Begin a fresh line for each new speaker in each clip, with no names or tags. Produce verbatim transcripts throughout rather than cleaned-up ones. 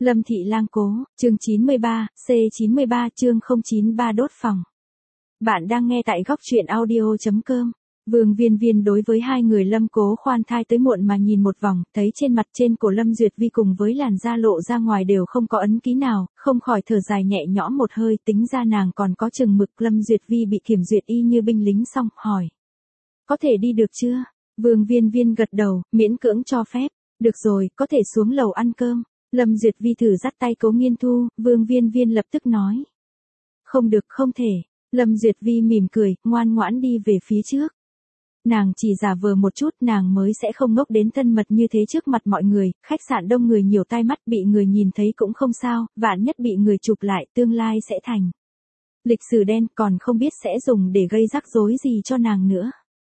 Lâm Thị Lang Cố, chương chín mươi ba, C chín mươi ba chương không chín ba đốt phòng. Bạn đang nghe tại góc truyện audio chấm com. Vương Viên Viên đối với hai người Lâm Cố khoan thai tới muộn mà nhìn một vòng, thấy trên mặt trên của Lâm Duyệt Vi cùng với làn da lộ ra ngoài đều không có ấn ký nào, không khỏi thở dài nhẹ nhõm một hơi, tính ra nàng còn có chừng mực. Lâm Duyệt Vi bị kiểm duyệt y như binh lính xong, hỏi. Có thể đi được chưa? Vương Viên Viên gật đầu, miễn cưỡng cho phép. Được rồi, có thể xuống lầu ăn cơm. Lâm Duyệt Vi thử dắt tay Cố Nghiên Thu, Vương Viên Viên lập tức nói. Không được, không thể. Lâm Duyệt Vi mỉm cười, ngoan ngoãn đi về phía trước. Nàng chỉ giả vờ một chút, nàng mới sẽ không ngốc đến thân mật như thế trước mặt mọi người, khách sạn đông người nhiều tai mắt, bị người nhìn thấy cũng không sao, vạn nhất bị người chụp lại, tương lai sẽ thành lịch sử đen, còn không biết sẽ dùng để gây rắc rối gì cho nàng nữa.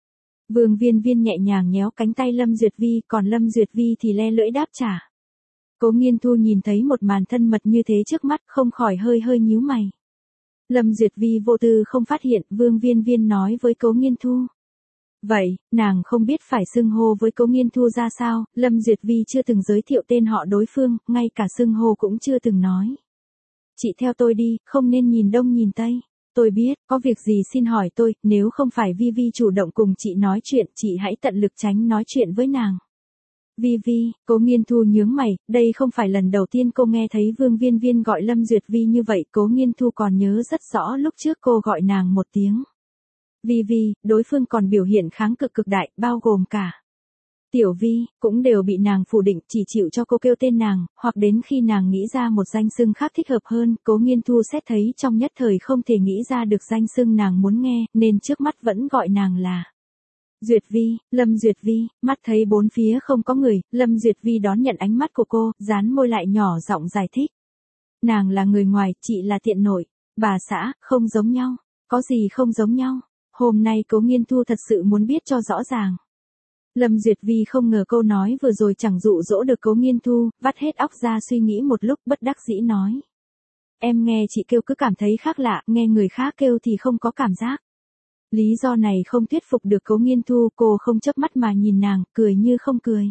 Vương Viên Viên nhẹ nhàng nhéo cánh tay Lâm Duyệt Vi, còn Lâm Duyệt Vi thì le lưỡi đáp trả. Cố Nghiên Thu nhìn thấy một màn thân mật như thế trước mắt, không khỏi hơi hơi nhíu mày. Lâm Duyệt Vi vô tư không phát hiện, Vương Viên Viên nói với Cố Nghiên Thu. Vậy, nàng không biết phải xưng hô với Cố Nghiên Thu ra sao, Lâm Duyệt Vi chưa từng giới thiệu tên họ đối phương, ngay cả xưng hô cũng chưa từng nói. Chị theo tôi đi, không nên nhìn đông nhìn tây. Tôi biết, có việc gì xin hỏi tôi, nếu không phải Vi Vi chủ động cùng chị nói chuyện, chị hãy tận lực tránh nói chuyện với nàng. Vi Vi, Cố Nghiên Thu nhướng mày, đây không phải lần đầu tiên cô nghe thấy Vương Viên Viên gọi Lâm Duyệt Vi như vậy, Cố Nghiên Thu còn nhớ rất rõ lúc trước cô gọi nàng một tiếng. Vi Vi, đối phương còn biểu hiện kháng cự cực đại, bao gồm cả Tiểu Vi, cũng đều bị nàng phủ định, chỉ chịu cho cô kêu tên nàng, hoặc đến khi nàng nghĩ ra một danh xưng khác thích hợp hơn, Cố Nghiên Thu xét thấy trong nhất thời không thể nghĩ ra được danh xưng nàng muốn nghe, nên trước mắt vẫn gọi nàng là Duyệt Vi. Lâm Duyệt Vi, mắt thấy bốn phía không có người, Lâm Duyệt Vi đón nhận ánh mắt của cô, dán môi lại nhỏ giọng giải thích. Nàng là người ngoài, chị là tiện nội. Bà xã, không giống nhau. Có gì không giống nhau? Hôm nay Cố Nghiên Thu thật sự muốn biết cho rõ ràng. Lâm Duyệt Vi không ngờ câu nói vừa rồi chẳng dụ dỗ được Cố Nghiên Thu, vắt hết óc ra suy nghĩ một lúc, bất đắc dĩ nói. Em nghe chị kêu cứ cảm thấy khác lạ, nghe người khác kêu thì không có cảm giác. Lý do này không thuyết phục được Cố Nghiên Thu, cô không chớp mắt mà nhìn nàng, cười như không cười.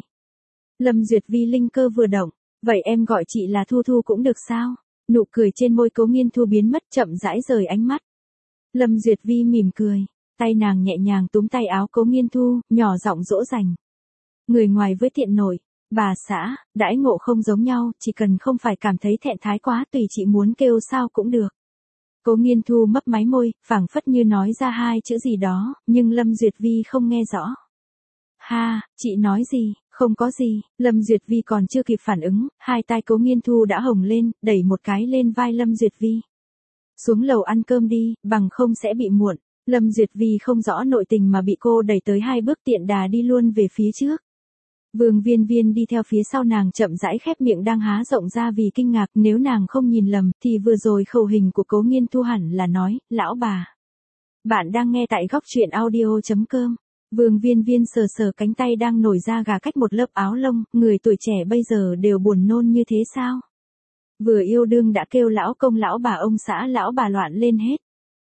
Lâm Duyệt Vi linh cơ vừa động, vậy em gọi chị là Thu Thu cũng được sao? Nụ cười trên môi Cố Nghiên Thu biến mất, chậm rãi rời ánh mắt. Lâm Duyệt Vi mỉm cười, tay nàng nhẹ nhàng túm tay áo Cố Nghiên Thu, nhỏ giọng dỗ dành. Người ngoài với tiện nội, bà xã, đãi ngộ không giống nhau, chỉ cần không phải cảm thấy thẹn thái quá, tùy chị muốn kêu sao cũng được. Cố Nghiên Thu mấp máy môi, phảng phất như nói ra hai chữ gì đó, nhưng Lâm Duyệt Vi không nghe rõ. Ha, chị nói gì, không có gì, Lâm Duyệt Vi còn chưa kịp phản ứng, hai tai Cố Nghiên Thu đã hồng lên, đẩy một cái lên vai Lâm Duyệt Vi. Xuống lầu ăn cơm đi, bằng không sẽ bị muộn. Lâm Duyệt Vi không rõ nội tình mà bị cô đẩy tới hai bước, tiện đà đi luôn về phía trước. Vương Viên Viên đi theo phía sau nàng, chậm rãi khép miệng đang há rộng ra vì kinh ngạc, nếu nàng không nhìn lầm, thì vừa rồi khẩu hình của Cố Nghiên Thu hẳn là nói, lão bà. Bạn đang nghe tại góc truyện audio chấm com. Vương Viên Viên sờ sờ cánh tay đang nổi ra gà cách một lớp áo lông, người tuổi trẻ bây giờ đều buồn nôn như thế sao? Vừa yêu đương đã kêu lão công lão bà ông xã lão bà loạn lên hết.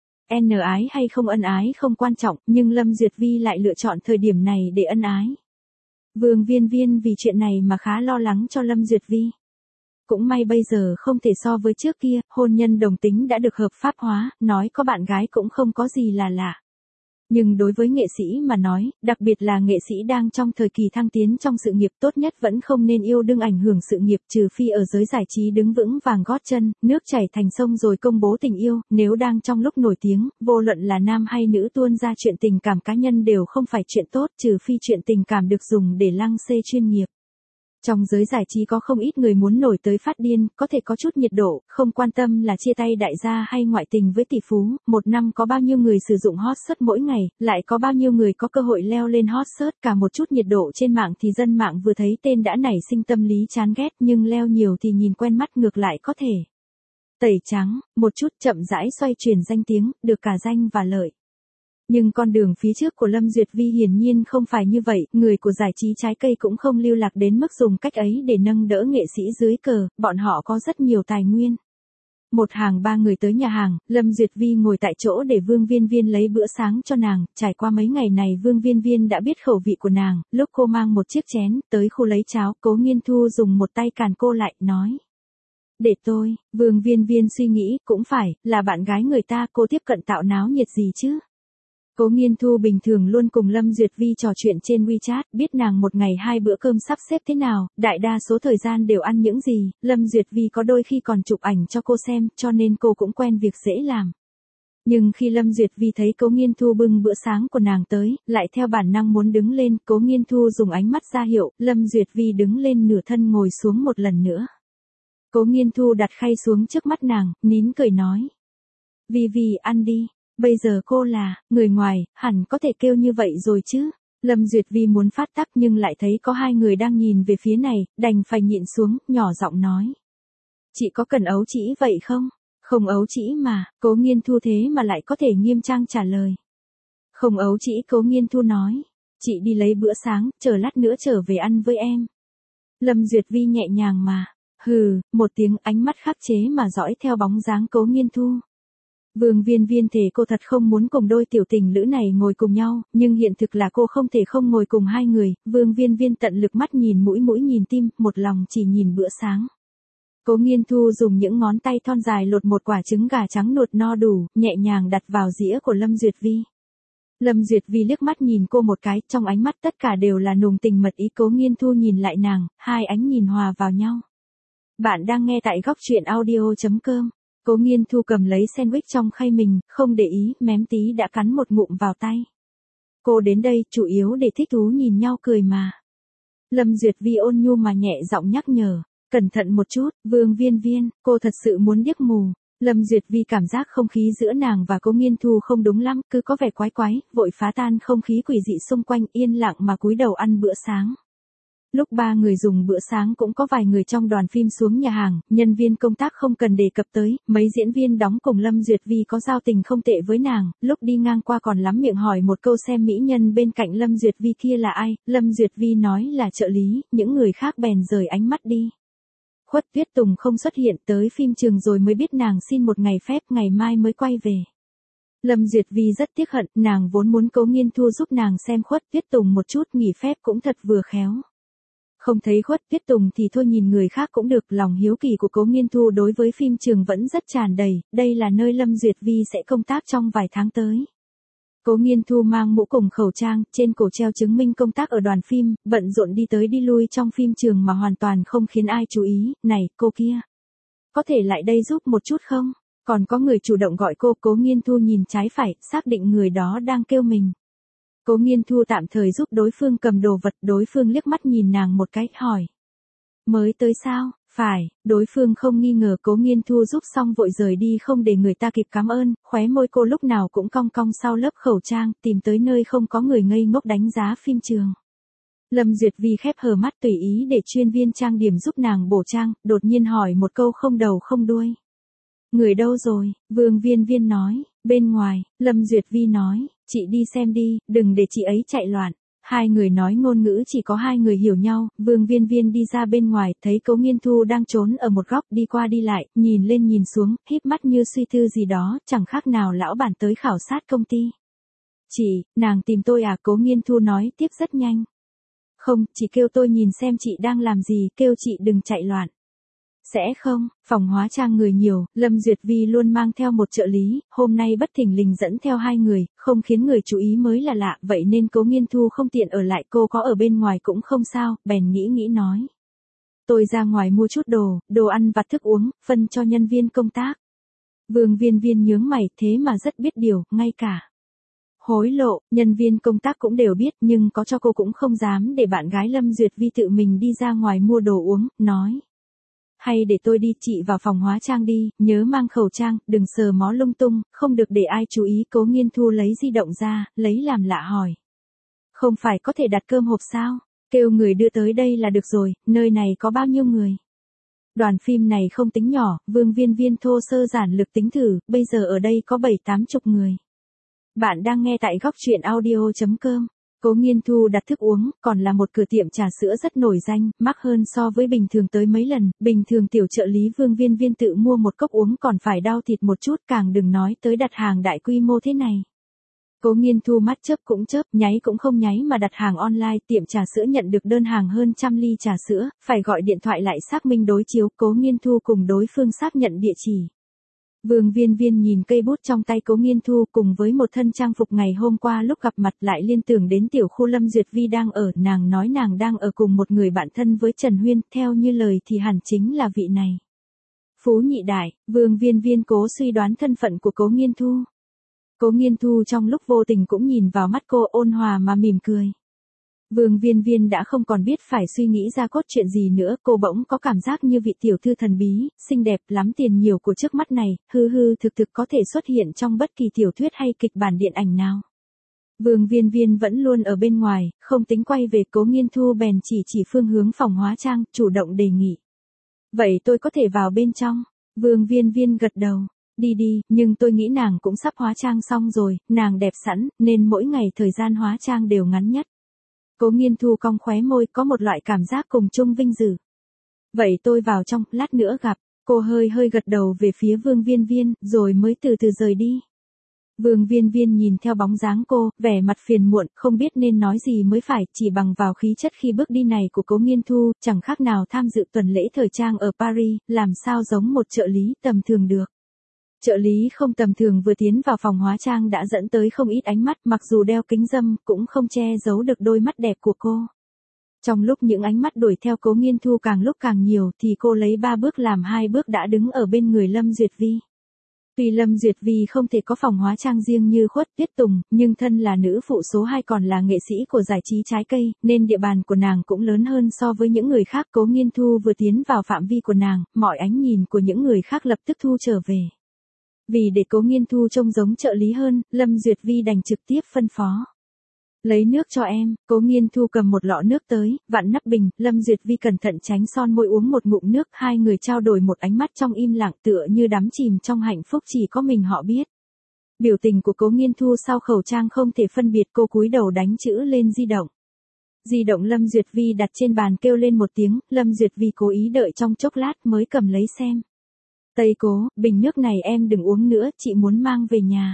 N ái hay không ân ái không quan trọng, nhưng Lâm Duyệt Vi lại lựa chọn thời điểm này để ân ái. Vương Viên Viên vì chuyện này mà khá lo lắng cho Lâm Duyệt Vi. Cũng may bây giờ không thể so với trước kia, hôn nhân đồng tính đã được hợp pháp hóa, nói có bạn gái cũng không có gì là lạ. Nhưng đối với nghệ sĩ mà nói, đặc biệt là nghệ sĩ đang trong thời kỳ thăng tiến trong sự nghiệp, tốt nhất vẫn không nên yêu đương ảnh hưởng sự nghiệp, trừ phi ở giới giải trí đứng vững vàng gót chân, nước chảy thành sông rồi công bố tình yêu, nếu đang trong lúc nổi tiếng, vô luận là nam hay nữ tuôn ra chuyện tình cảm cá nhân đều không phải chuyện tốt, trừ phi chuyện tình cảm được dùng để lăng xê chuyên nghiệp. Trong giới giải trí có không ít người muốn nổi tới phát điên, có thể có chút nhiệt độ, không quan tâm là chia tay đại gia hay ngoại tình với tỷ phú, một năm có bao nhiêu người sử dụng hot search mỗi ngày, lại có bao nhiêu người có cơ hội leo lên hot search, cả một chút nhiệt độ trên mạng thì dân mạng vừa thấy tên đã nảy sinh tâm lý chán ghét, nhưng leo nhiều thì nhìn quen mắt ngược lại có thể tẩy trắng, một chút chậm rãi xoay chuyển danh tiếng, được cả danh và lợi. Nhưng con đường phía trước của Lâm Duyệt Vi hiển nhiên không phải như vậy, người của giải trí trái cây cũng không lưu lạc đến mức dùng cách ấy để nâng đỡ nghệ sĩ dưới cờ, bọn họ có rất nhiều tài nguyên. Một hàng ba người tới nhà hàng, Lâm Duyệt Vi ngồi tại chỗ để Vương Viên Viên lấy bữa sáng cho nàng, trải qua mấy ngày này Vương Viên Viên đã biết khẩu vị của nàng, lúc cô mang một chiếc chén tới khu lấy cháo, Cố Nghiên Thu dùng một tay càn cô lại, nói. Để tôi, Vương Viên Viên suy nghĩ, cũng phải, là bạn gái người ta, cô tiếp cận tạo náo nhiệt gì chứ? Cố Nghiên Thu bình thường luôn cùng Lâm Duyệt Vi trò chuyện trên WeChat, biết nàng một ngày hai bữa cơm sắp xếp thế nào, đại đa số thời gian đều ăn những gì, Lâm Duyệt Vi có đôi khi còn chụp ảnh cho cô xem, cho nên cô cũng quen việc dễ làm. Nhưng khi Lâm Duyệt Vi thấy Cố Nghiên Thu bưng bữa sáng của nàng tới, lại theo bản năng muốn đứng lên, Cố Nghiên Thu dùng ánh mắt ra hiệu, Lâm Duyệt Vi đứng lên nửa thân ngồi xuống một lần nữa. Cố Nghiên Thu đặt khay xuống trước mắt nàng, nín cười nói. Vi Vi ăn đi, bây giờ cô là, người ngoài, hẳn có thể kêu như vậy rồi chứ. Lâm Duyệt Vi muốn phát tác nhưng lại thấy có hai người đang nhìn về phía này, đành phải nhịn xuống, nhỏ giọng nói. Chị có cần ấu chỉ vậy không? Không ấu chỉ mà, Cố Nghiên Thu thế mà lại có thể nghiêm trang trả lời. Không ấu chỉ, Cố Nghiên Thu nói. Chị đi lấy bữa sáng, chờ lát nữa trở về ăn với em. Lâm Duyệt Vi nhẹ nhàng mà. Hừ, một tiếng, ánh mắt khắc chế mà dõi theo bóng dáng Cố Nghiên Thu. Vương Viên Viên thề cô thật không muốn cùng đôi tiểu tình lữ này ngồi cùng nhau, nhưng hiện thực là cô không thể không ngồi cùng hai người. Vương Viên Viên tận lực mắt nhìn mũi mũi nhìn tim, một lòng chỉ nhìn bữa sáng. Cố Nghiên Thu dùng những ngón tay thon dài lột một quả trứng gà trắng nuột no đủ, nhẹ nhàng đặt vào dĩa của Lâm Duyệt Vi. Lâm Duyệt Vi liếc mắt nhìn cô một cái, trong ánh mắt tất cả đều là nồng tình mật ý. Cố Nghiên Thu nhìn lại nàng, hai ánh nhìn hòa vào nhau. Bạn đang nghe tại góc truyện audio chấm com. Cố Nghiên Thu cầm lấy sandwich trong khay mình, không để ý, mém tí đã cắn một ngụm vào tay. Cô đến đây chủ yếu để thích thú nhìn nhau cười mà. Lâm Duyệt Vi ôn nhu mà nhẹ giọng nhắc nhở. Cẩn thận một chút, Vương Viên Viên, cô thật sự muốn điếc mù. Lâm Duyệt Vi cảm giác không khí giữa nàng và Cố Nghiên Thu không đúng lắm, cứ có vẻ quái quái, vội phá tan không khí quỷ dị xung quanh, yên lặng mà cúi đầu ăn bữa sáng. Lúc ba người dùng bữa sáng cũng có vài người trong đoàn phim xuống nhà hàng, nhân viên công tác không cần đề cập tới, mấy diễn viên đóng cùng Lâm Duyệt Vi có giao tình không tệ với nàng, lúc đi ngang qua còn lắm miệng hỏi một câu xem mỹ nhân bên cạnh Lâm Duyệt Vi kia là ai, Lâm Duyệt Vi nói là trợ lý, những người khác bèn rời ánh mắt đi. Khuất Tuyết Tùng không xuất hiện, tới phim trường rồi mới biết nàng xin một ngày phép, ngày mai mới quay về. Lâm Duyệt Vi rất tiếc hận, nàng vốn muốn Cố Nghiên Thu giúp nàng xem Khuất Tuyết Tùng một chút, nghỉ phép cũng thật vừa khéo. Không thấy Khuất Tuyết Tùng thì thôi, nhìn người khác cũng được, lòng hiếu kỳ của Cố Nghiên Thu đối với phim trường vẫn rất tràn đầy, đây là nơi Lâm Duyệt Vi sẽ công tác trong vài tháng tới. Cố Nghiên Thu mang mũ cùng khẩu trang, trên cổ treo chứng minh công tác ở đoàn phim, bận rộn đi tới đi lui trong phim trường mà hoàn toàn không khiến ai chú ý. Này, cô kia, có thể lại đây giúp một chút không? Còn có người chủ động gọi cô. Cố Nghiên Thu nhìn trái phải, xác định người đó đang kêu mình. Cố Nghiên Thu tạm thời giúp đối phương cầm đồ vật, đối phương liếc mắt nhìn nàng một cái, hỏi. Mới tới sao? Phải, đối phương không nghi ngờ. Cố Nghiên Thu giúp xong vội rời đi không để người ta kịp cảm ơn, khóe môi cô lúc nào cũng cong cong sau lớp khẩu trang, tìm tới nơi không có người ngây ngốc đánh giá phim trường. Lâm Duyệt Vi khép hờ mắt tùy ý để chuyên viên trang điểm giúp nàng bổ trang, đột nhiên hỏi một câu không đầu không đuôi. Người đâu rồi? Vương Viên Viên nói, bên ngoài. Lâm Duyệt Vi nói, chị đi xem đi, đừng để chị ấy chạy loạn. Hai người nói ngôn ngữ chỉ có hai người hiểu nhau, Vương Viên Viên đi ra bên ngoài, thấy Cố Nghiên Thu đang trốn ở một góc, đi qua đi lại, nhìn lên nhìn xuống, híp mắt như suy tư gì đó, chẳng khác nào lão bản tới khảo sát công ty. Chị, nàng tìm tôi à? Cố Nghiên Thu nói tiếp rất nhanh. Không, chỉ kêu tôi nhìn xem chị đang làm gì, kêu chị đừng chạy loạn. Sẽ không, phòng hóa trang người nhiều, Lâm Duyệt Vi luôn mang theo một trợ lý, hôm nay bất thình lình dẫn theo hai người, không khiến người chú ý mới là lạ, vậy nên Cố Nghiên Thu không tiện ở lại, cô có ở bên ngoài cũng không sao, bèn nghĩ nghĩ nói. Tôi ra ngoài mua chút đồ, đồ ăn vặt thức uống, phân cho nhân viên công tác. Vương Viên Viên nhướng mày, thế mà rất biết điều, ngay cả hối lộ, nhân viên công tác cũng đều biết, nhưng có cho cô cũng không dám để bạn gái Lâm Duyệt Vi tự mình đi ra ngoài mua đồ uống, nói. Hay để tôi đi, chị vào phòng hóa trang đi, nhớ mang khẩu trang, đừng sờ mó lung tung, không được để ai chú ý. Cố Nghiên Thu lấy di động ra, lấy làm lạ hỏi. Không phải có thể đặt cơm hộp sao? Kêu người đưa tới đây là được rồi, nơi này có bao nhiêu người? Đoàn phim này không tính nhỏ, Vương Viên Viên thô sơ giản lược tính thử, bây giờ ở đây có bảy tám chục người. Bạn đang nghe tại góc truyện audio chấm com. Cố Nghiên Thu đặt thức uống, còn là một cửa tiệm trà sữa rất nổi danh, mắc hơn so với bình thường tới mấy lần, bình thường tiểu trợ lý Vương Viên Viên tự mua một cốc uống còn phải đau thịt một chút, càng đừng nói tới đặt hàng đại quy mô thế này. Cố Nghiên Thu mắt chớp cũng chớp, nháy cũng không nháy mà đặt hàng online, tiệm trà sữa nhận được đơn hàng hơn trăm ly trà sữa, phải gọi điện thoại lại xác minh đối chiếu, Cố Nghiên Thu cùng đối phương xác nhận địa chỉ. Vương Viên Viên nhìn cây bút trong tay Cố Nghiên Thu cùng với một thân trang phục ngày hôm qua lúc gặp mặt lại liên tưởng đến tiểu khu Lâm Duyệt Vi đang ở, nàng nói nàng đang ở cùng một người bạn thân với Trần Huyên, theo như lời thì hẳn chính là vị này. Phú nhị đại, Vương Viên Viên cố suy đoán thân phận của Cố Nghiên Thu. Cố Nghiên Thu trong lúc vô tình cũng nhìn vào mắt cô, ôn hòa mà mỉm cười. Vương Viên Viên đã không còn biết phải suy nghĩ ra cốt chuyện gì nữa, cô bỗng có cảm giác như vị tiểu thư thần bí, xinh đẹp lắm tiền nhiều của trước mắt này, hư hư thực thực có thể xuất hiện trong bất kỳ tiểu thuyết hay kịch bản điện ảnh nào. Vương Viên Viên vẫn luôn ở bên ngoài, không tính quay về, Cố Nghiên Thu bèn chỉ chỉ phương hướng phòng hóa trang, chủ động đề nghị. Vậy tôi có thể vào bên trong? Vương Viên Viên gật đầu. Đi đi, nhưng tôi nghĩ nàng cũng sắp hóa trang xong rồi, nàng đẹp sẵn, nên mỗi ngày thời gian hóa trang đều ngắn nhất. Cố Nghiên Thu cong khóe môi, có một loại cảm giác cùng chung vinh dự. Vậy tôi vào trong, lát nữa gặp. Cô hơi hơi gật đầu về phía Vương Viên Viên, rồi mới từ từ rời đi. Vương Viên Viên nhìn theo bóng dáng cô, vẻ mặt phiền muộn, không biết nên nói gì mới phải, chỉ bằng vào khí chất khi bước đi này của Cố Nghiên Thu, chẳng khác nào tham dự tuần lễ thời trang ở Paris, làm sao giống một trợ lý tầm thường được. Trợ lý không tầm thường vừa tiến vào phòng hóa trang đã dẫn tới không ít ánh mắt, mặc dù đeo kính râm cũng không che giấu được đôi mắt đẹp của cô. Trong lúc những ánh mắt đuổi theo Cố Nghiên Thu càng lúc càng nhiều thì cô lấy ba bước làm hai bước đã đứng ở bên người Lâm Duyệt Vi. Tuy Lâm Duyệt Vi không thể có phòng hóa trang riêng như Khuất Tuyết Tùng, nhưng thân là nữ phụ số hai còn là nghệ sĩ của giải trí trái cây, nên địa bàn của nàng cũng lớn hơn so với những người khác. Cố Nghiên Thu vừa tiến vào phạm vi của nàng, mọi ánh nhìn của những người khác lập tức thu trở về. Vì để Cố Nghiên Thu trông giống trợ lý hơn, Lâm Duyệt Vi đành trực tiếp phân phó. Lấy nước cho em. Cố Nghiên Thu cầm một lọ nước tới, vặn nắp bình, Lâm Duyệt Vi cẩn thận tránh son môi uống một ngụm nước, hai người trao đổi một ánh mắt trong im lặng tựa như đắm chìm trong hạnh phúc chỉ có mình họ biết. Biểu tình của Cố Nghiên Thu sau khẩu trang không thể phân biệt, cô cúi đầu đánh chữ lên di động. Di động Lâm Duyệt Vi đặt trên bàn kêu lên một tiếng, Lâm Duyệt Vi cố ý đợi trong chốc lát mới cầm lấy xem. Tây Cố, bình nước này em đừng uống nữa, chị muốn mang về nhà.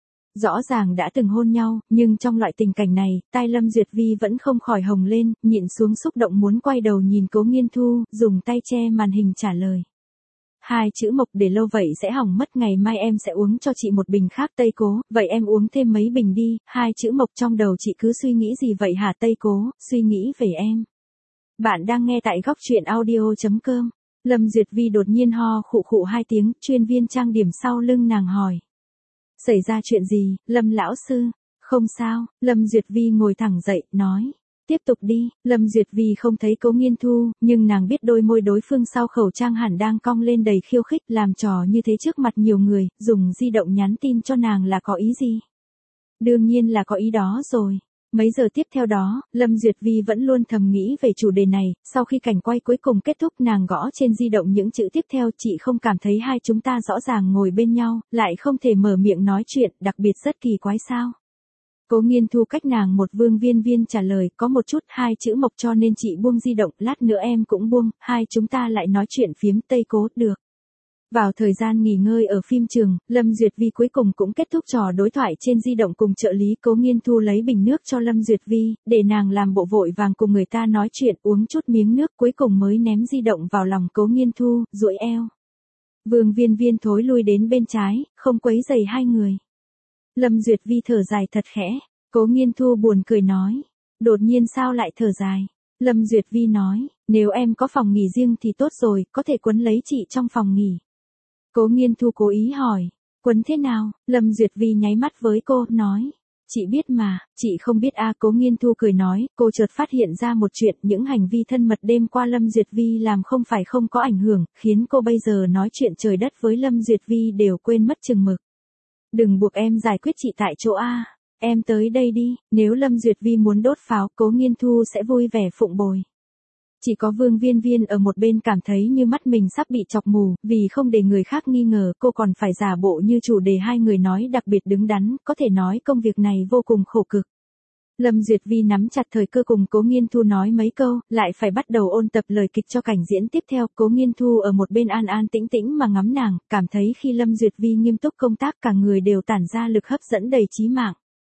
Rõ ràng đã từng hôn nhau, nhưng trong loại tình cảnh này, tai Lâm Duyệt Vi vẫn không khỏi hồng lên, nhịn xuống xúc động muốn quay đầu nhìn Cố Nghiên Thu, dùng tay che màn hình trả lời. Hai chữ mộc để lâu vậy sẽ hỏng mất, ngày mai em sẽ uống cho chị một bình khác. Tây Cố, vậy em uống thêm mấy bình đi. Hai chữ mộc trong đầu chị cứ suy nghĩ gì vậy hả Tây Cố? Suy nghĩ về em. Bạn đang nghe tại góc truyện audio chấm com. Lâm Duyệt Vi đột nhiên ho khụ khụ hai tiếng, chuyên viên trang điểm sau lưng nàng hỏi. Xảy ra chuyện gì, Lâm lão sư? Không sao, Lâm Duyệt Vi ngồi thẳng dậy, nói. Tiếp tục đi. Lâm Duyệt Vi không thấy Cố Nghiên Thu, nhưng nàng biết đôi môi đối phương sau khẩu trang hẳn đang cong lên đầy khiêu khích, làm trò như thế trước mặt nhiều người, dùng di động nhắn tin cho nàng là có ý gì? Đương nhiên là có ý đó rồi. Mấy giờ tiếp theo đó, Lâm Duyệt Vi vẫn luôn thầm nghĩ về chủ đề này, sau khi cảnh quay cuối cùng kết thúc nàng gõ trên di động những chữ tiếp theo, chị không cảm thấy hai chúng ta rõ ràng ngồi bên nhau, lại không thể mở miệng nói chuyện, đặc biệt rất kỳ quái sao? Cố Nghiên Thu cách nàng một. Vương Viên Viên trả lời, có một chút, hai chữ mộc cho nên chị buông di động, lát nữa em cũng buông, hai chúng ta lại nói chuyện phiếm. Tây Cố, được. Vào thời gian nghỉ ngơi ở phim trường, Lâm Duyệt Vi cuối cùng cũng kết thúc trò đối thoại trên di động cùng trợ lý. Cố Nghiên Thu lấy bình nước cho Lâm Duyệt Vi, để nàng làm bộ vội vàng cùng người ta nói chuyện, uống chút miếng nước cuối cùng mới ném di động vào lòng Cố Nghiên Thu, duỗi eo. Vương Viên Viên thối lui đến bên trái, không quấy rầy hai người. Lâm Duyệt Vi thở dài thật khẽ, Cố Nghiên Thu buồn cười nói. Đột nhiên sao lại thở dài? Lâm Duyệt Vi nói, nếu em có phòng nghỉ riêng thì tốt rồi, có thể quấn lấy chị trong phòng nghỉ. Cố Nghiên Thu cố ý hỏi, quấn thế nào? Lâm Duyệt Vi nháy mắt với cô, nói, chị biết mà. Chị không biết a. Cố Nghiên Thu cười nói, cô chợt phát hiện ra một chuyện, những hành vi thân mật đêm qua Lâm Duyệt Vi làm không phải không có ảnh hưởng, khiến cô bây giờ nói chuyện trời đất với Lâm Duyệt Vi đều quên mất chừng mực. Đừng buộc em giải quyết chị tại chỗ a. Em tới đây đi, nếu Lâm Duyệt Vi muốn đốt pháo, Cố Nghiên Thu sẽ vui vẻ phụng bồi. Chỉ có Vương Viên Viên ở một bên cảm thấy như mắt mình sắp bị chọc mù, vì không để người khác nghi ngờ, cô còn phải giả bộ như chủ đề hai người nói đặc biệt đứng đắn, có thể nói công việc này vô cùng khổ cực. Lâm Duyệt Vi nắm chặt thời cơ cùng Cố Nghiên Thu nói mấy câu, lại phải bắt đầu ôn tập lời kịch cho cảnh diễn tiếp theo. Cố Nghiên Thu ở một bên an an tĩnh tĩnh mà ngắm nàng, cảm thấy khi Lâm Duyệt Vi nghiêm túc công tác cả người đều tản ra lực hấp dẫn đầy chí mạng.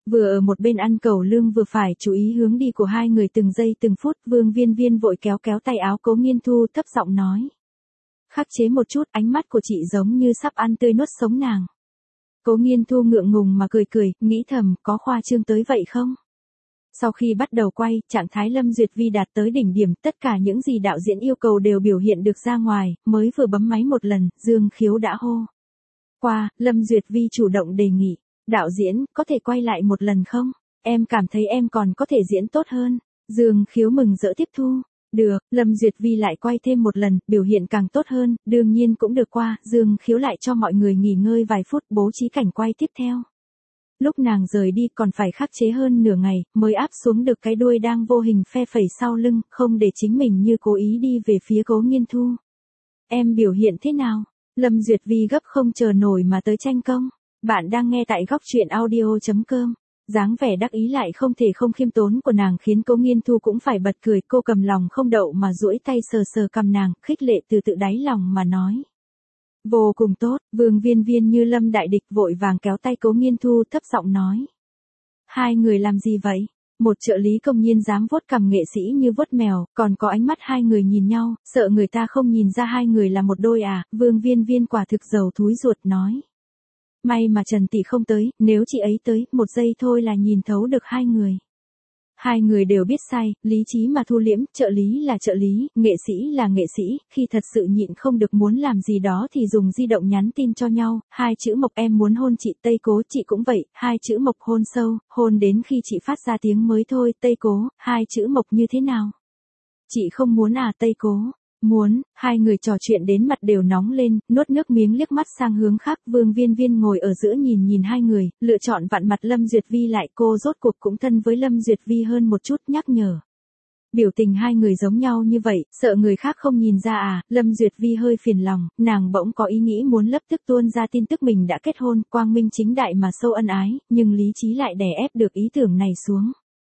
Vừa ở một bên ăn cẩu lương vừa phải chú ý hướng đi của hai người từng giây từng phút, Vương Viên Viên vội kéo kéo tay áo Cố Nghiên Thu thấp giọng nói. Khắc chế một chút, ánh mắt của chị giống như sắp ăn tươi nuốt sống nàng. Cố Nghiên Thu ngượng ngùng mà cười cười, nghĩ thầm, có khoa trương tới vậy không? Sau khi bắt đầu quay, trạng thái Lâm Duyệt Vi đạt tới đỉnh điểm, tất cả những gì đạo diễn yêu cầu đều biểu hiện được ra ngoài, mới vừa bấm máy một lần, Dương Khiếu đã hô. Qua, Lâm Duyệt Vi chủ động đề nghị, đạo diễn, có thể quay lại một lần không? Em cảm thấy em còn có thể diễn tốt hơn. Dương Khiếu mừng rỡ tiếp thu. Được, Lâm Duyệt Vi lại quay thêm một lần, biểu hiện càng tốt hơn, đương nhiên cũng được. Qua, Dương Khiếu lại cho mọi người nghỉ ngơi vài phút, bố trí cảnh quay tiếp theo. Lúc nàng rời đi còn phải khắc chế hơn nửa ngày, mới áp xuống được cái đuôi đang vô hình phe phẩy sau lưng, không để chính mình như cố ý đi về phía Cố Nghiên Thu. Em biểu hiện thế nào? Lâm Duyệt Vi gấp không chờ nổi mà tới tranh công. Bạn đang nghe tại góc truyện audio chấm com. Dáng vẻ đắc ý lại không thể không khiêm tốn của nàng khiến Cố Nghiên Thu cũng phải bật cười, cô cầm lòng không đậu mà duỗi tay sờ sờ cằm nàng, khích lệ từ tự đáy lòng mà nói. Vô cùng tốt, Vương Viên Viên như lâm đại địch vội vàng kéo tay Cố Nghiên Thu thấp giọng nói. Hai người làm gì vậy? Một trợ lý công nhiên dám vuốt cằm nghệ sĩ như vuốt mèo, còn có ánh mắt hai người nhìn nhau, sợ người ta không nhìn ra hai người là một đôi à, Vương Viên Viên quả thực dầu thúi ruột nói. May mà Trần Tỷ không tới, nếu chị ấy tới, một giây thôi là nhìn thấu được hai người. Hai người đều biết sai, lý trí mà thu liễm, trợ lý là trợ lý, nghệ sĩ là nghệ sĩ, khi thật sự nhịn không được muốn làm gì đó thì dùng di động nhắn tin cho nhau, hai chữ Mộc em muốn hôn chị, Tây Cố chị cũng vậy, hai chữ Mộc hôn sâu, hôn đến khi chị phát ra tiếng mới thôi, Tây Cố, hai chữ Mộc như thế nào? Chị không muốn à Tây Cố? Muốn, hai người trò chuyện đến mặt đều nóng lên, nuốt nước miếng liếc mắt sang hướng khác, Vương Viên Viên ngồi ở giữa nhìn nhìn hai người, lựa chọn vặn mặt Lâm Duyệt Vi lại, cô rốt cuộc cũng thân với Lâm Duyệt Vi hơn một chút, nhắc nhở. Biểu tình hai người giống nhau như vậy, sợ người khác không nhìn ra à, Lâm Duyệt Vi hơi phiền lòng, nàng bỗng có ý nghĩ muốn lập tức tuôn ra tin tức mình đã kết hôn, quang minh chính đại mà sâu ân ái, nhưng lý trí lại đè ép được ý tưởng này xuống.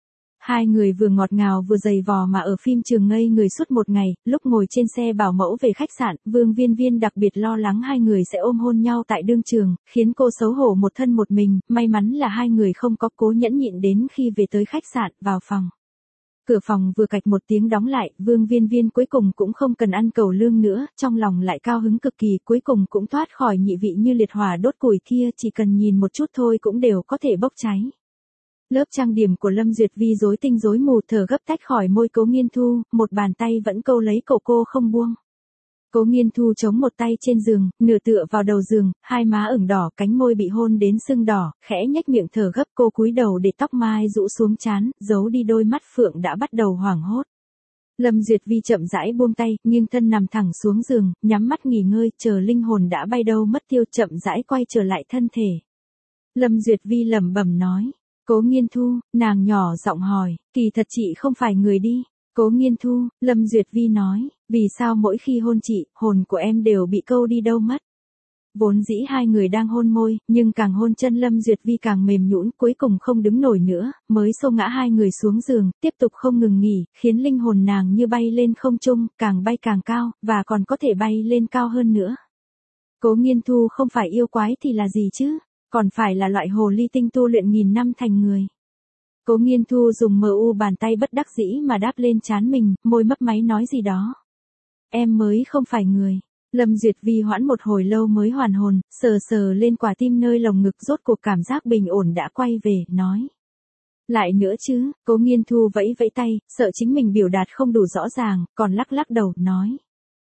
Hai người vừa ngọt ngào vừa dày vò mà ở phim trường ngây người suốt một ngày, lúc ngồi trên xe bảo mẫu về khách sạn, Vương Viên Viên đặc biệt lo lắng hai người sẽ ôm hôn nhau tại đương trường, khiến cô xấu hổ một thân một mình, may mắn là hai người không có, cố nhẫn nhịn đến khi về tới khách sạn, vào phòng. Cửa phòng vừa cạch một tiếng đóng lại, Vương Viên Viên cuối cùng cũng không cần ăn cẩu lương nữa, trong lòng lại cao hứng cực kỳ, cuối cùng cũng thoát khỏi nhị vị như liệt hỏa đốt củi kia, chỉ cần nhìn một chút thôi cũng đều có thể bốc cháy. Lớp trang điểm của Lâm Duyệt Vi rối tinh rối mù, thở gấp tách khỏi môi Cố Nghiên Thu, một bàn tay vẫn câu lấy cổ cô không buông. Cố Nghiên Thu chống một tay trên giường, nửa tựa vào đầu giường, hai má ửng đỏ, cánh môi bị hôn đến sưng đỏ, khẽ nhếch miệng thở gấp, cô cúi đầu để tóc mai rũ xuống trán, giấu đi đôi mắt phượng đã bắt đầu hoảng hốt. Lâm Duyệt Vi chậm rãi buông tay, nghiêng thân nằm thẳng xuống giường, nhắm mắt nghỉ ngơi, chờ linh hồn đã bay đâu mất tiêu, chậm rãi quay trở lại thân thể. Lâm Duyệt Vi lẩm bẩm nói. Cố Nghiên Thu, nàng nhỏ giọng hỏi, kỳ thật chị không phải người đi. Cố Nghiên Thu, Lâm Duyệt Vi nói, vì sao mỗi khi hôn chị, hồn của em đều bị câu đi đâu mất. Vốn dĩ hai người đang hôn môi, nhưng càng hôn chân Lâm Duyệt Vi càng mềm nhũn, cuối cùng không đứng nổi nữa, mới xô ngã hai người xuống giường, tiếp tục không ngừng nghỉ, khiến linh hồn nàng như bay lên không trung, càng bay càng cao, và còn có thể bay lên cao hơn nữa. Cố Nghiên Thu không phải yêu quái thì là gì chứ? Còn phải là loại hồ ly tinh tu luyện nghìn năm thành người. Cố Nghiên Thu dùng mờ u bàn tay bất đắc dĩ mà đáp lên trán mình, môi mấp máy nói gì đó. Em mới không phải người. Lâm Duyệt Vi hoãn một hồi lâu mới hoàn hồn, sờ sờ lên quả tim nơi lồng ngực, rốt cuộc cảm giác bình ổn đã quay về, nói. Lại nữa chứ, Cố Nghiên Thu vẫy vẫy tay, sợ chính mình biểu đạt không đủ rõ ràng, còn lắc lắc đầu, nói.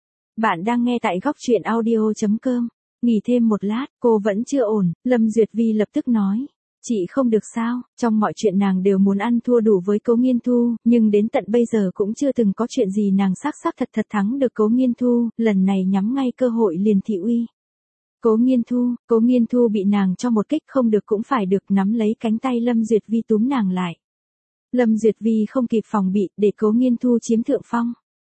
Bạn đang nghe tại góc truyện audio chấm com. Nghỉ thêm một lát, cô vẫn chưa ổn, Lâm Duyệt Vi lập tức nói. Chị không được sao, trong mọi chuyện nàng đều muốn ăn thua đủ với Cố Nghiên Thu, nhưng đến tận bây giờ cũng chưa từng có chuyện gì nàng xác xác thật thật thắng được Cố Nghiên Thu, lần này nhắm ngay cơ hội liền thị uy. Cố Nghiên Thu, Cố Nghiên Thu bị nàng cho một kích không được cũng phải được, nắm lấy cánh tay Lâm Duyệt Vi túm nàng lại. Lâm Duyệt Vi không kịp phòng bị, để Cố Nghiên Thu chiếm thượng phong.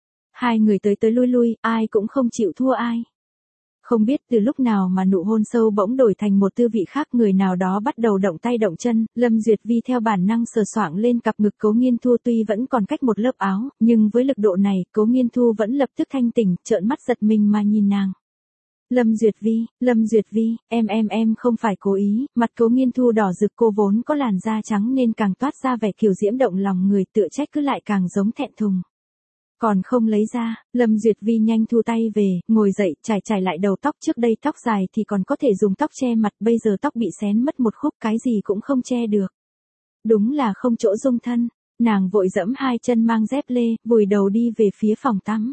Hai người tới tới lui lui, ai cũng không chịu thua ai. Không biết từ lúc nào mà nụ hôn sâu bỗng đổi thành một tư vị khác, người nào đó bắt đầu động tay động chân, Lâm Duyệt Vi theo bản năng sờ soạng lên cặp ngực Cố Nghiên Thu, tuy vẫn còn cách một lớp áo, nhưng với lực độ này, Cố Nghiên Thu vẫn lập tức thanh tỉnh, trợn mắt giật mình mà nhìn nàng. Lâm Duyệt Vi, Lâm Duyệt Vi, em em em không phải cố ý, mặt Cố Nghiên Thu đỏ rực, cô vốn có làn da trắng nên càng toát ra vẻ kiều diễm động lòng người, tựa trách cứ lại càng giống thẹn thùng. Còn không lấy ra, Lâm Duyệt Vi nhanh thu tay về, ngồi dậy, trải trải lại đầu tóc, trước đây tóc dài thì còn có thể dùng tóc che mặt, bây giờ tóc bị xén mất một khúc, cái gì cũng không che được. Đúng là không chỗ dung thân, nàng vội dẫm hai chân mang dép lê, vùi đầu đi về phía phòng tắm.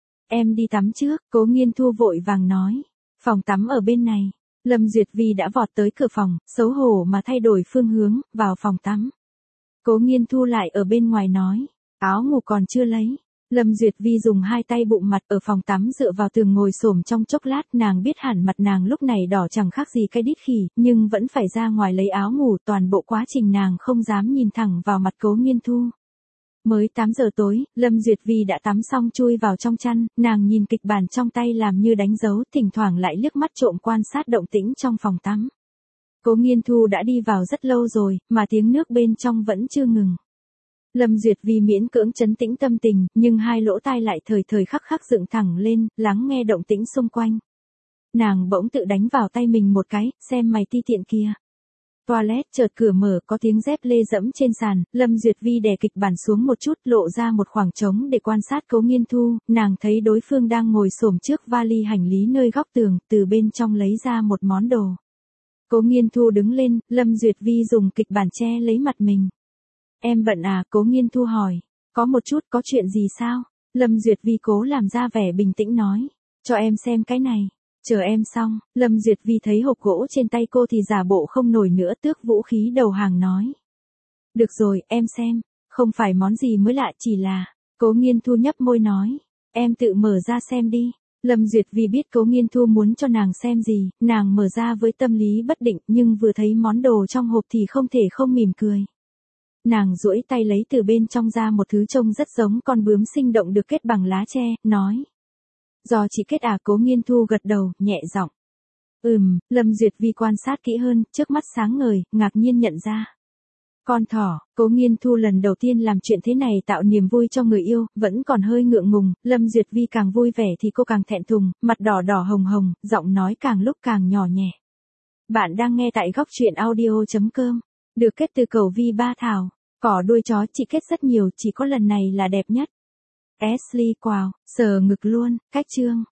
Em đi tắm trước, Cố Nghiên Thu vội vàng nói. Phòng tắm ở bên này. Lâm Duyệt Vi đã vọt tới cửa phòng, xấu hổ mà thay đổi phương hướng, vào phòng tắm. Cố Nghiên Thu lại ở bên ngoài nói. Áo ngủ còn chưa lấy. Lâm Duyệt Vi dùng hai tay bụng mặt ở phòng tắm dựa vào tường ngồi xổm trong chốc lát, nàng biết hẳn mặt nàng lúc này đỏ chẳng khác gì cái đít khỉ, nhưng vẫn phải ra ngoài lấy áo ngủ, toàn bộ quá trình nàng không dám nhìn thẳng vào mặt Cố Nghiên Thu. Mới tám giờ tối, Lâm Duyệt Vi đã tắm xong chui vào trong chăn, nàng nhìn kịch bản trong tay làm như đánh dấu, thỉnh thoảng lại liếc mắt trộm quan sát động tĩnh trong phòng tắm. Cố Nghiên Thu đã đi vào rất lâu rồi, mà tiếng nước bên trong vẫn chưa ngừng. Lâm Duyệt Vi miễn cưỡng trấn tĩnh tâm tình, nhưng hai lỗ tai lại thời thời khắc khắc dựng thẳng lên, lắng nghe động tĩnh xung quanh. Nàng bỗng tự đánh vào tay mình một cái, xem mày ti tiện kia. Toilet chợt cửa mở, có tiếng dép lê dẫm trên sàn, Lâm Duyệt Vi đè kịch bản xuống một chút, lộ ra một khoảng trống để quan sát Cố Nghiên Thu, nàng thấy đối phương đang ngồi xổm trước vali hành lý nơi góc tường, từ bên trong lấy ra một món đồ. Cố Nghiên Thu đứng lên, Lâm Duyệt Vi dùng kịch bản che lấy mặt mình. Em bận à, Cố Nghiên Thu hỏi. Có một chút, có chuyện gì sao? Lâm Duyệt Vi cố làm ra vẻ bình tĩnh nói. Cho em xem cái này. Chờ em xong, Lâm Duyệt Vi thấy hộp gỗ trên tay cô thì giả bộ không nổi nữa, tước vũ khí đầu hàng nói. Được rồi, em xem. Không phải món gì mới lạ, chỉ là. Cố Nghiên Thu nhấp môi nói. Em tự mở ra xem đi. Lâm Duyệt Vi biết Cố Nghiên Thu muốn cho nàng xem gì, nàng mở ra với tâm lý bất định, nhưng vừa thấy món đồ trong hộp thì không thể không mỉm cười. Nàng duỗi tay lấy từ bên trong ra một thứ trông rất giống con bướm sinh động được kết bằng lá tre, nói. Do chị kết à? Cố Nghiên Thu gật đầu, nhẹ giọng. Ừm, Lâm Duyệt Vi quan sát kỹ hơn, trước mắt sáng ngời, ngạc nhiên nhận ra. Con thỏ, Cố Nghiên Thu lần đầu tiên làm chuyện thế này tạo niềm vui cho người yêu, vẫn còn hơi ngượng ngùng, Lâm Duyệt Vi càng vui vẻ thì cô càng thẹn thùng, mặt đỏ đỏ hồng hồng, giọng nói càng lúc càng nhỏ nhẹ. Bạn đang nghe tại góc truyện audio chấm com. Được kết từ Cầu Vi Ba Thảo. Cỏ đuôi chó chị kết rất nhiều, chỉ có lần này là đẹp nhất. Ashley Wow, sờ ngực luôn, cách chương.